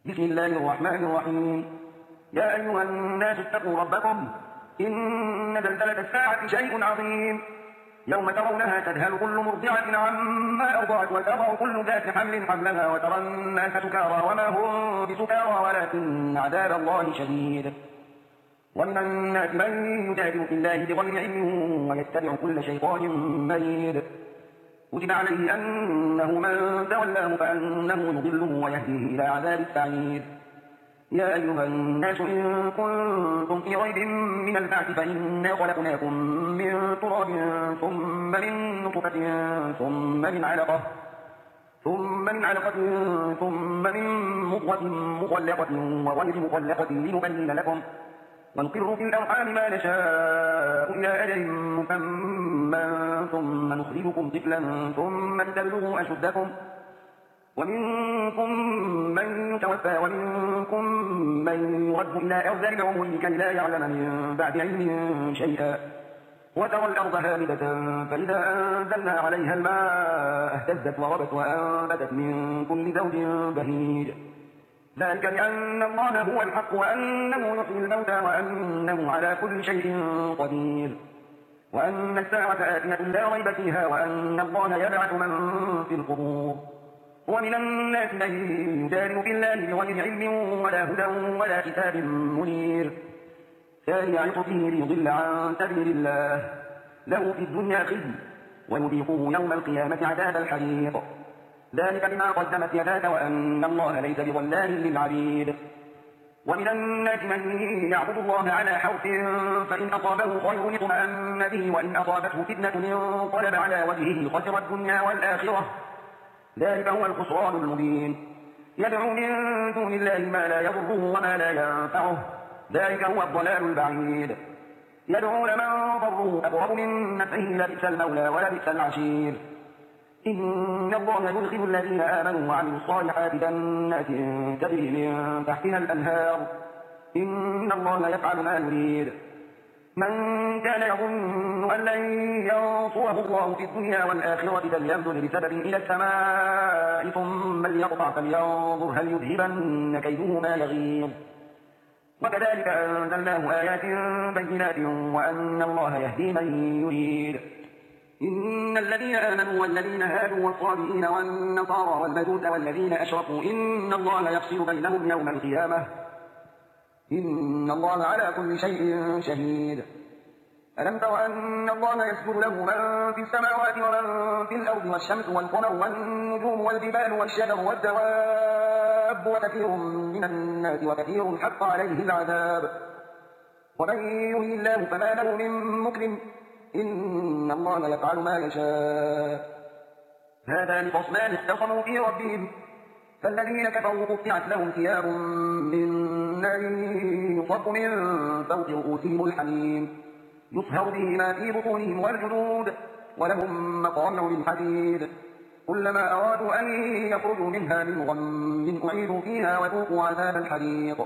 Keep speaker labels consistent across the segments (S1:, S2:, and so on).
S1: بسم الله الرحمن الرحيم. يا أيها الناس اتقوا ربكم إن زلزلة الساعة شيء عظيم. يوم ترونها تذهل كل مرضعة عما أرضعت وتضع كل ذات حمل حملها وترى الناس سكارى وما هم بسكارى ولكن عذاب الله شديد. ومن الناس من يجادل في الله بغير علم ويتبع كل شيطان مريد. كتب عليه أنه من تولاه فأنه يضله ويهديه إلى عذاب السعير. يا أيها الناس إن كنتم في ريب من البعث فإنا خلقناكم من تراب ثم من نطفة ثم من علقة ثم من مضغة مخلقة وغير مخلقة لنبين لكم ونقر في الأرحام ما نشاء إلى أجل مسمى ثم نخرجكم طفلا ثم لتبلغوا أشدكم ومنكم من يتوفى ومنكم من يرد إلى أرذل العمر كي لا يعلم من بعد علم شيئا. وترى الأرض هامدة فإذا أنزلنا عليها الماء اهتزت وربت وأنبتت من كل زوج بهيج. ذلك بأن الله هو الحق وأنه يحيي الموتى وأنه على كل شيء قدير وأن الساعة آتية لا ريب فيها وأن الله يبعث من في القبور. ومن الناس من يجادل في الله بغير علم ولا هدى ولا كتاب منير سارع عطفه ليضل عن سبيل الله له في الدنيا خزي ويذيقه يوم القيامة عذاب الحريق. ذلك بما قدمت يداك وأن الله ليس بظلام للعبيد. ومن الناس من يعبد الله على حرف فإن أصابه خير اطمأن به وإن أصابته فتنة انقلب على وجهه خسر الدنيا والآخرة. ذلك هو الخسران المبين. يدعو من دون الله ما لا يضره وما لا ينفعه ذلك هو الضلال البعيد. يدعو لمن ضره أقرب من نفعه لبئس المولى ولبئس العشير. إن الله يدخل الذين آمنوا وعملوا الصالحات جنات تجري من تحتها الأنهار إن الله يفعل ما يريد. من كان يظن أن لن ينصره الله في الدنيا والآخرة فليمدد بسبب إلى السماء ثم ليقطع فلينظر هل يذهبن كيده ما يغيظ. وكذلك أنزلناه آيات بينات وأن الله يهدي من يريد. إن الذين آمنوا والذين هادوا والصابئين والنصارى والمجوس والذين أشركوا إن الله يفصل بينهم يوم القيامة إن الله على كل شيء شهيد. ألم تر أن الله يسجد له من في السماوات ومن في الأرض والشمس والقمر والنجوم والجبال والشجر والدواب وكثير من الناس وكثير حق عليه العذاب ومن يهن الله فما له من مكرم إن الله يفعل ما يشاء. هذان خصمان اختصموا في ربهم فالذين كفروا قطعت لهم ثياب من نار يصب من فوق رؤوسهم الحميم يصهر به ما في بطونهم والجلود ولهم مقامع من حديد كلما أرادوا أن يخرجوا منها من غم أعيدوا فيها وذوقوا عذاب الحريق.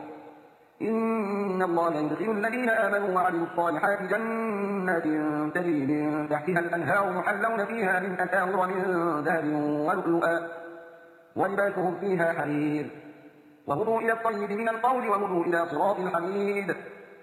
S1: إن الله يدخل الذين آمنوا وعملوا الصالحات جنات تجري من تحتها الأنهار يحلون فيها من أساور من ذهب ولؤلؤا ولباسهم فيها حرير وهدوا إلى الطيب من القول وهدوا إلى صراط الحميد.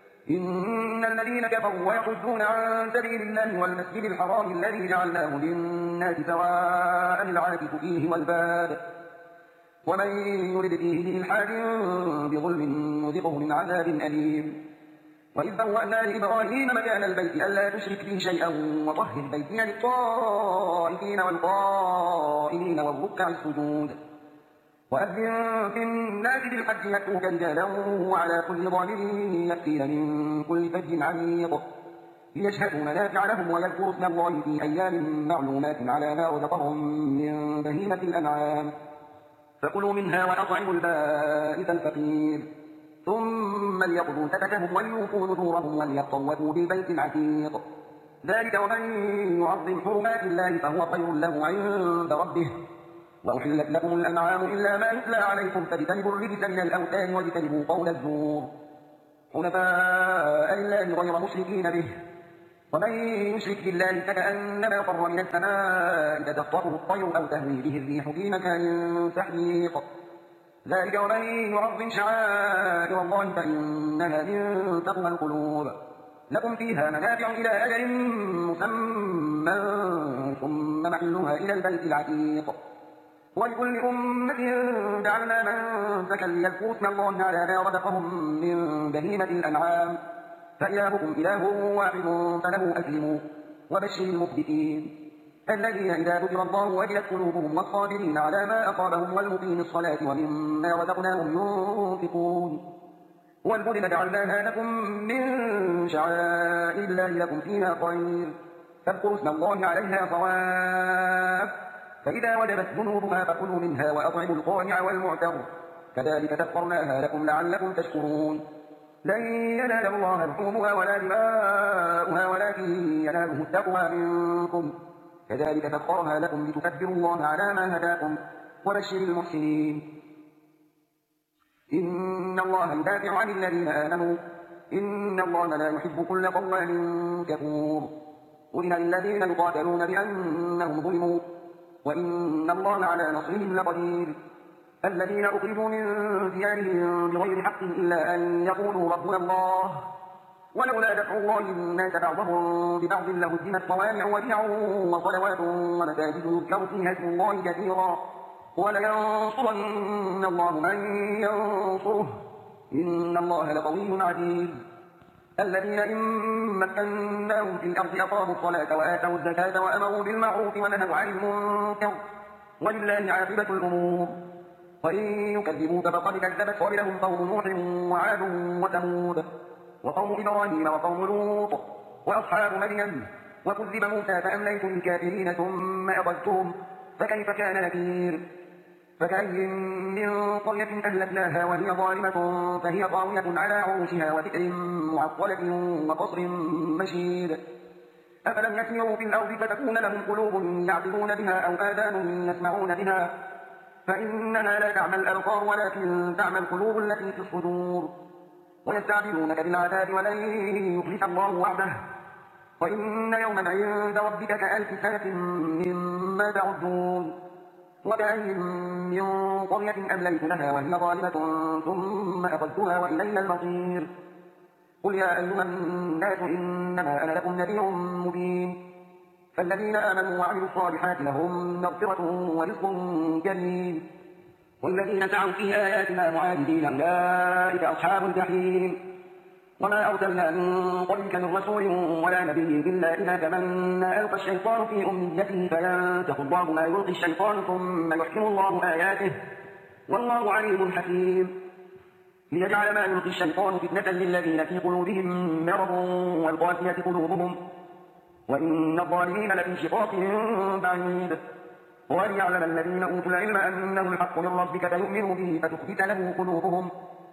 S1: إن الذين كفروا ويصدون عن سبيل الله والمسجد الحرام الذي جعلناه للناس سواء العاكف فيه والباد ومن يرد فيه بإلحاد بظلم نذقه من عذاب أليم. وإذ بوأنا لإبراهيم مكان البيت ألا تشرك به شيئا وطهر بيتي للطائفين والقائمين والركع السجود وأذن في الناس بالحج يأتوك رجالا وعلى كل ضامر يأتين من كل فج عميق ليشهدوا منافع لهم ويذكروا اسم الله في أيام معلومات على ما رزقهم من بهيمة الأنعام فكلوا منها وأطعموا البائس الفقير ثم ليقضوا تفثهم وليوفوا نذورهم وليطوفوا بالبيت العتيق. ذلك ومن يعظم حرمات الله فهو خير له عند ربه. وأحلت لكم الأنعام إلا ما يتلى عليكم فاجتنبوا الرجس من الأوثان واجتنبوا قول الزور حنفاء لله غير مشركين به ومن يشرك بالله فكأنما خر من السماء تخطفه الطير أو تهوي به الريح في مكان سحيق. ذلك ومن يعظم شعائر الله فإنها من تقوى القلوب. لكم فيها منافع إلى أجل مسمى ثم محلها إلى البيت العتيق. ولكل أمة جعلنا منسكا ليذكروا اسم الله على ما رزقهم من بهيمة الأنعام فإلهكم إله واحد فله أسلموا وبشر المخبتين الذين إذا ذكر الله وجلت قلوبهم والصابرين على ما أصابهم والمقيم الصلاة ومما رزقناهم ينفقون. والبدن جعلناها لكم من شعائر الله لكم فيها خير فاذكروا اسم الله عليها صواف فإذا وجبت جنوبها فكلوا منها وأطعموا القانع والمعتر كذلك سخرناها لكم لعلكم تشكرون. لن ينال الله لحومها ولا دماؤها ولكن يناله التقوى منكم كذلك سخرها لكم لتكبروا الله على ما هداكم وبشر المحسنين. إن الله يدافع عن الذين آمنوا إن الله لا يحب كل قوام كفور. أذن للذين يقاتلون بأنهم ظلموا وإن الله على نصرهم لقدير. الذين أخرجوا من ديارهم بغير حق إلا أن يقولوا ربنا الله ولولا دفع الله الناس بعضهم ببعض لهدمت صوامع وبيع وصلوات ومساجد يذكر فيها اسم الله كثيرا ولينصرن الله من ينصره إن الله لقوي عزيز. الذين إن مكناهم في الأرض أقاموا الصلاة وآتوا الزكاة وأمروا بالمعروف ونهوا عن المنكر ولله عاقبة الأمور. وإن يكذبوك فقد كذبت قبلهم قوم نوح وعاد وثمود وقوم إبراهيم وقوم لوط وأصحاب مدين وكذب موسى فأمليت للكافرين ثم أخذتهم فكيف كان نكير. فكأي من قرية أهلكناها وهي ظالمة فهي خاوية على عروشها وبئر معطلة وقصر مشيد. أفلم يسيروا في الأرض فتكون لهم قلوب يعقلون بها أو آذان يسمعون بها فإنها لا تعمى الأبصار ولكن تعمى القلوب التي في الصدور. ويستعجلونك بالعذاب ولن يخلف الله وعده وإن يوما عند ربك كألف سنة مما تعدون. وكأي من قرية أمليت لها وهي ظالمة ثم أخذتها وإلينا المصير. قل يا أيها الناس إنما أنا لكم نذير مبين. فالذين آمنوا وعملوا الصالحات لهم مغفرة ورزق كريم والذين سعوا في آياتنا معاجزين أولئك أصحاب الجحيم. وما أرسلنا من قبلك من رسول ولا نبي إلا إذا تمنى ألقى الشيطان في أمنيته فينسخ الله ما يلقي الشيطان ثم يحكم الله آياته والله عليم حكيم. ليجعل ما يلقي الشيطان فتنة للذين في قلوبهم مرض والقاسية قلوبهم وإن الظالمين لفي شقاق بعيد. وليعلم الذين أوتوا العلم أنه الحق من ربك فيؤمنوا به فتخبت له قلوبهم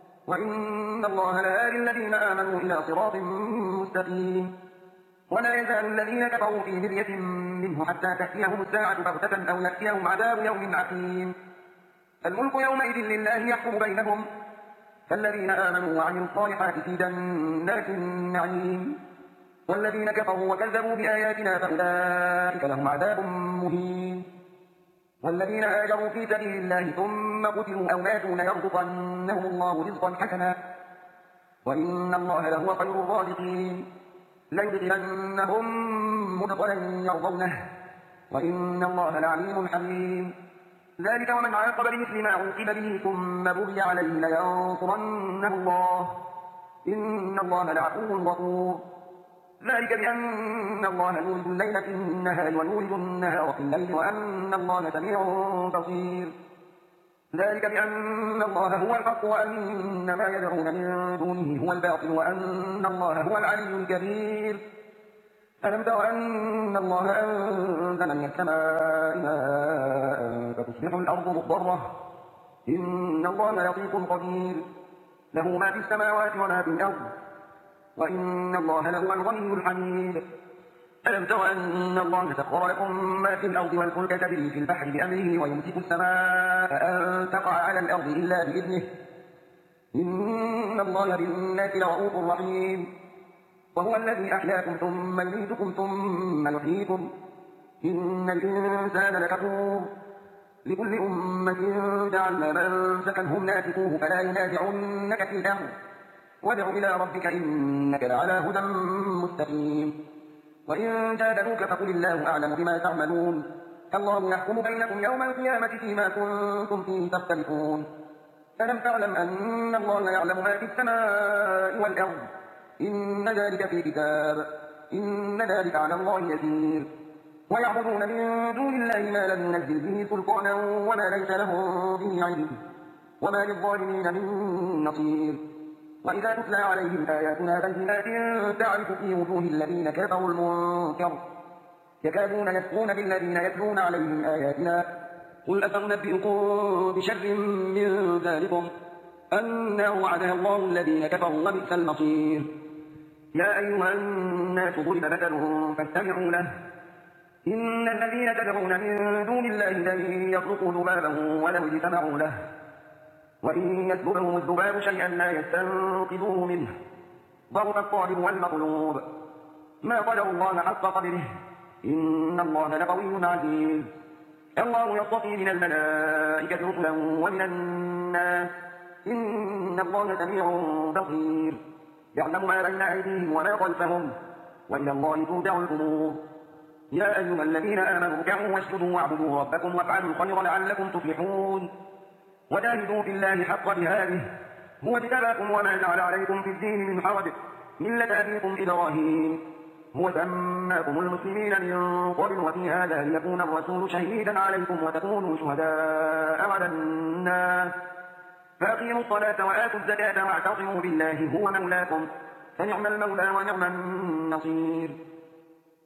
S1: وإن الله لهادي الذين آمنوا إلى صراط مستقيم. ولا يزال الذين كفروا في مرية منه حتى تأتيهم الساعة بغتة أو يأتيهم عذاب يوم عقيم. الملك يومئذ لله يحكم بينهم فالذين آمنوا وعملوا الصالحات في جنات النعيم والذين كفروا وكذبوا بآياتنا فأولئك لهم عذاب مهين. والذين هاجروا في سبيل الله ثم قتلوا أو ماتوا ليرزقنهم الله رزقا حسنا وإن الله لهو خير الرازقين. ليدخلنهم مدخلا يرضونه وإن الله لعليم حليم. ذلك ومن عاقب بمثل ما عوقب به ثم بغي عليه لينصرنه الله إن الله لعفو غفور. ذلك بأن الله يولد الليل في النهار ويولد النهار في الليل وأن الله سميع بصير. ذلك بأن الله هو الحق وأن ما يدعون من دونه هو الباطل وأن الله هو العلي الكبير. ألم تر أن الله أنزل من السماء ماء فتصبح الأرض مخضرة إن الله لطيف خبير. له ما في السماوات وما في الأرض وإن الله لهو الغني الحميد. ألم تر أن الله سخر لكم ما في الأرض والفلك تجري في البحر بأمره ويمسك السماء أن تقع على الأرض إلا بإذنه إن الله بالناس لرؤوف رحيم. وهو الذي أحياكم ثم يميتكم ثم يحييكم إن الإنسان لكفور. لكل أمة جعلنا منسكا هم ناسكوه فلا ينازعنك في الأمر وادع إلى ربك إنك لعلى هدى مستقيم وإن جادلوك فقل الله أعلم بما تعملون الله يحكم بينكم يوم القيامة فيما كنتم فيه تختلفون ألم تعلم أن الله يعلم ما في السماء والأرض إن ذلك في كتاب إن ذلك على الله يسير ويعبدون من دون الله ما لم ينزل به سلطانا وما ليس لهم به علم وما للظالمين من نصير وإذا تتلى عليهم آياتنا بينات تعرف في وجوه الذين كفروا المنكر يكادون يسقون بالذين يتلون عليهم آياتنا قل أفأنبئكم بشر من ذلكم النار وعدها الله الذين كفروا وبئس المصير يا أيها الناس ضرب مثل فاستمعوا له إن الذين تدعون من دون الله لن يخلقوا ذبابا ولو اجتمعوا له وإن يسلبهم الذباب شيئا لا يستنقذوه منه ضعف الطالب والمطلوب ما قدروا الله حق قدره إن الله لقوي عزيز الله يصطفي من الملائكة رسلا ومن الناس إن الله سميع بصير يعلم ما بين أيديهم وما خلفهم وإلى الله ترجع الأمور يا أيها الذين آمنوا اركعوا واسجدوا واعبدوا ربكم وافعلوا الخير لعلكم تفلحون وجاهدوا في الله حق جهاده هو اجتباكم وما جعل عليكم في الدين من حرج ملة أبيكم إبراهيم هو سماكم المسلمين من قبل وفي هذا ليكون الرسول شهيدا عليكم وتكونوا شهداء على الناس فأقيموا الصلاة وآتوا الزكاة واعتصموا بالله هو مولاكم فنعم المولى ونعم النصير